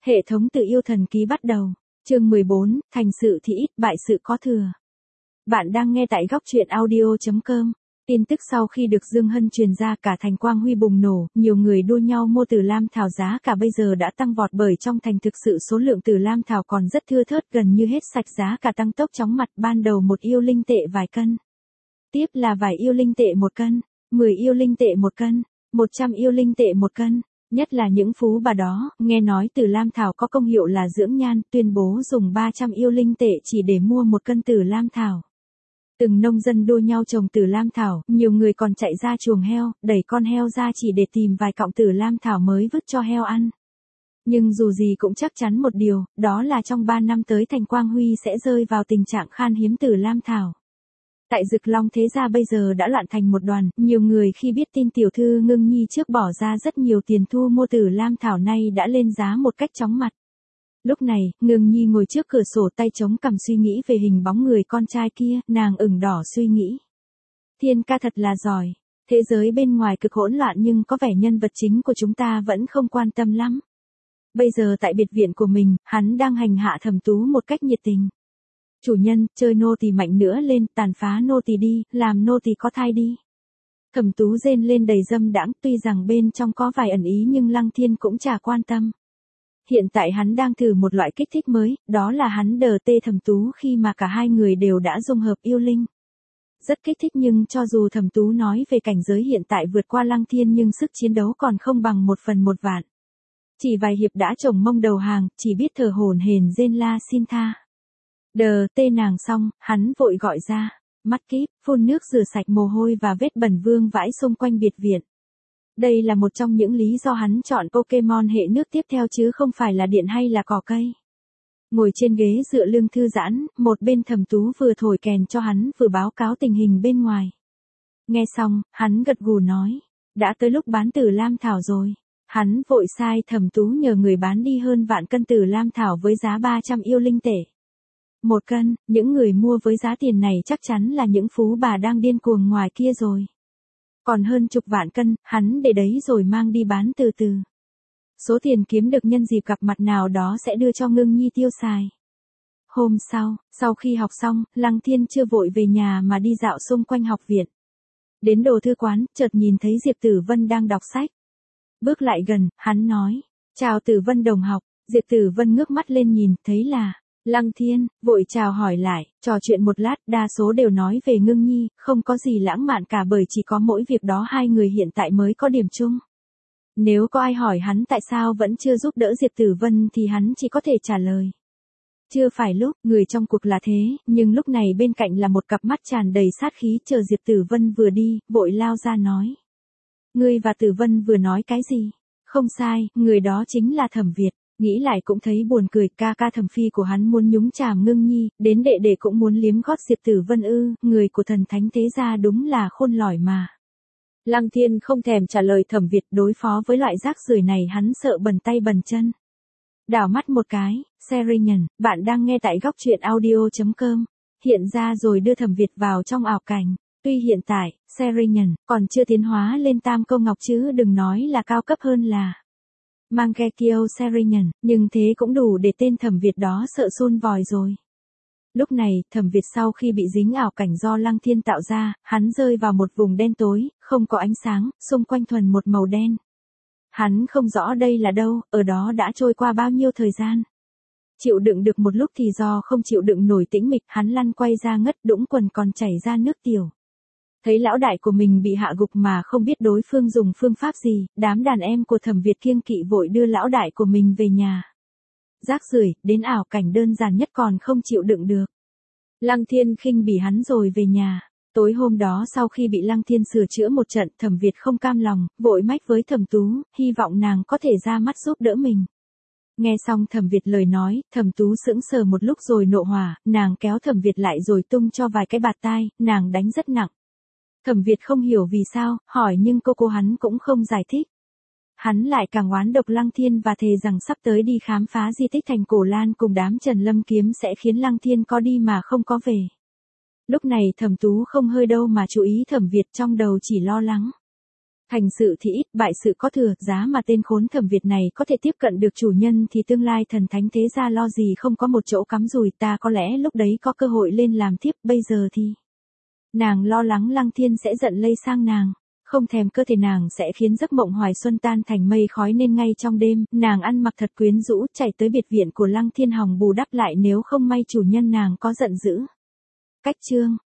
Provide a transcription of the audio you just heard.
Hệ thống tự yêu thần ký bắt đầu. Chương 14, thành sự thì ít, bại sự có thừa. Bạn đang nghe tại góc truyện audio.com. Tin tức sau khi được Dương Hân truyền ra cả thành Quang Huy bùng nổ, nhiều người đua nhau mua Tử Lam Thảo, giá cả bây giờ đã tăng vọt bởi trong thành thực sự số lượng Tử Lam Thảo còn rất thưa thớt, gần như hết sạch, giá cả tăng tốc chóng mặt, ban đầu 1 yêu linh tệ vài cân. Tiếp là vài yêu linh tệ 1 cân, 10 yêu linh tệ 1 cân, 100 yêu linh tệ 1 cân. Nhất là những phú bà đó, nghe nói Tử Lam Thảo có công hiệu là dưỡng nhan, tuyên bố dùng 300 yêu linh tệ chỉ để mua 1 cân Tử Lam Thảo. Từng nông dân đua nhau trồng Tử Lam Thảo, nhiều người còn chạy ra chuồng heo, đẩy con heo ra chỉ để tìm vài cọng Tử Lam Thảo mới vứt cho heo ăn. Nhưng dù gì cũng chắc chắn một điều, đó là trong 3 năm tới thành Quang Huy sẽ rơi vào tình trạng khan hiếm Tử Lam Thảo. Tại Dực Long thế gia bây giờ đã loạn thành một đoàn, nhiều người khi biết tin tiểu thư Ngưng Nhi trước bỏ ra rất nhiều tiền thu mua Tử Lam Thảo nay đã lên giá một cách chóng mặt. Lúc này, Ngưng Nhi ngồi trước cửa sổ tay chống cằm suy nghĩ về hình bóng người con trai kia, nàng ửng đỏ suy nghĩ. Thiên ca thật là giỏi, thế giới bên ngoài cực hỗn loạn nhưng có vẻ nhân vật chính của chúng ta vẫn không quan tâm lắm. Bây giờ tại biệt viện của mình, hắn đang hành hạ Thẩm Tú một cách nhiệt tình. Chủ nhân, chơi nô tỳ mạnh nữa lên, tàn phá nô tỳ đi, làm nô tỳ có thai đi. Thẩm Tú rên lên đầy dâm đãng, tuy rằng bên trong có vài ẩn ý nhưng Lăng Thiên cũng chả quan tâm. Hiện tại hắn đang thử một loại kích thích mới, đó là hắn đờ tê Thẩm Tú khi mà cả hai người đều đã dung hợp yêu linh. Rất kích thích, nhưng cho dù Thẩm Tú nói về cảnh giới hiện tại vượt qua Lăng Thiên nhưng sức chiến đấu còn không bằng 1/1 vạn. Chỉ vài hiệp đã chồng mông đầu hàng, chỉ biết thở hổn hển rên la xin tha. Đờ tê nàng xong, hắn vội gọi ra, mắt kíp, phun nước rửa sạch mồ hôi và vết bẩn vương vãi xung quanh biệt viện. Đây là một trong những lý do hắn chọn Pokemon hệ nước tiếp theo chứ không phải là điện hay là cỏ cây. Ngồi trên ghế dựa lưng thư giãn, một bên Thẩm Tú vừa thổi kèn cho hắn vừa báo cáo tình hình bên ngoài. Nghe xong, hắn gật gù nói, đã tới lúc bán Tử Lam Thảo rồi. Hắn vội sai Thẩm Tú nhờ người bán đi hơn vạn cân Tử Lam Thảo với giá 300 yêu linh tệ. 1 cân, những người mua với giá tiền này chắc chắn là những phú bà đang điên cuồng ngoài kia rồi. Còn hơn chục vạn cân, hắn để đấy rồi mang đi bán từ từ. Số tiền kiếm được nhân dịp gặp mặt nào đó sẽ đưa cho Ngưng Nhi tiêu xài. Hôm sau khi học xong, Lăng Thiên chưa vội về nhà mà đi dạo xung quanh học viện. Đến đồ thư quán, chợt nhìn thấy Diệp Tử Vân đang đọc sách. Bước lại gần, hắn nói, chào Tử Vân đồng học. Diệp Tử Vân ngước mắt lên nhìn, thấy là Lăng Thiên, vội chào hỏi lại, trò chuyện một lát, đa số đều nói về Ngưng Nhi, không có gì lãng mạn cả bởi chỉ có mỗi việc đó hai người hiện tại mới có điểm chung. Nếu có ai hỏi hắn tại sao vẫn chưa giúp đỡ Diệp Tử Vân thì hắn chỉ có thể trả lời. Chưa phải lúc, người trong cuộc là thế, nhưng lúc này bên cạnh là một cặp mắt tràn đầy sát khí, chờ Diệp Tử Vân vừa đi, vội lao ra nói. Ngươi và Tử Vân vừa nói cái gì? Không sai, người đó chính là Thẩm Việt. Nghĩ lại cũng thấy buồn cười, ca Thẩm Phi của hắn muốn nhúng chàm Ngưng Nhi, đến đệ đệ cũng muốn liếm gót Diệp Tử Vân ư, người của thần thánh thế gia đúng là khôn lỏi mà. Lăng Thiên không thèm trả lời Thẩm Việt, đối phó với loại rác rưởi này hắn sợ bẩn tay bẩn chân. Đảo mắt một cái, Serian, bạn đang nghe tại góc truyện audio.com, hiện ra rồi đưa Thẩm Việt vào trong ảo cảnh. Tuy hiện tại, Serian còn chưa tiến hóa lên tam câu ngọc chứ đừng nói là cao cấp hơn là Mangekyo Serian, nhưng thế cũng đủ để tên Thẩm Việt đó sợ sun vòi rồi. Lúc này, Thẩm Việt sau khi bị dính ảo cảnh do Lăng Thiên tạo ra, hắn rơi vào một vùng đen tối, không có ánh sáng, xung quanh thuần một màu đen. Hắn không rõ đây là đâu, ở đó đã trôi qua bao nhiêu thời gian. Chịu đựng được một lúc thì do không chịu đựng nổi tĩnh mịch, hắn lăn quay ra ngất, đũng quần còn chảy ra nước tiểu. Thấy lão đại của mình bị hạ gục mà không biết đối phương dùng phương pháp gì, đám đàn em của Thẩm Việt kiêng kỵ vội đưa lão đại của mình về nhà. Rác rưởi, đến ảo cảnh đơn giản nhất còn không chịu đựng được. Lăng Thiên khinh bỉ hắn rồi về nhà. Tối hôm đó sau khi bị Lăng Thiên sửa chữa một trận, Thẩm Việt không cam lòng, vội mách với Thẩm Tú, hy vọng nàng có thể ra mắt giúp đỡ mình. Nghe xong Thẩm Việt lời nói, Thẩm Tú sững sờ một lúc rồi nộ hỏa, nàng kéo Thẩm Việt lại rồi tung cho vài cái bạt tai, nàng đánh rất nặng. Thẩm Việt không hiểu vì sao, hỏi nhưng cô hắn cũng không giải thích. Hắn lại càng oán độc Lăng Thiên và thề rằng sắp tới đi khám phá di tích thành Cổ Lan cùng đám Trần Lâm Kiếm sẽ khiến Lăng Thiên có đi mà không có về. Lúc này Thẩm Tú không hơi đâu mà chú ý Thẩm Việt, trong đầu chỉ lo lắng. Thành sự thì ít, bại sự có thừa, giá mà tên khốn Thẩm Việt này có thể tiếp cận được chủ nhân thì tương lai thần thánh thế gia lo gì không có một chỗ cắm rùi, ta có lẽ lúc đấy có cơ hội lên làm thiếp, bây giờ thì... Nàng lo lắng Lăng Thiên sẽ giận lây sang nàng, không thèm cơ thể nàng sẽ khiến giấc mộng hoài xuân tan thành mây khói, nên ngay trong đêm, nàng ăn mặc thật quyến rũ chạy tới biệt viện của Lăng Thiên hòng bù đắp lại nếu không may chủ nhân nàng có giận dữ. Cách chương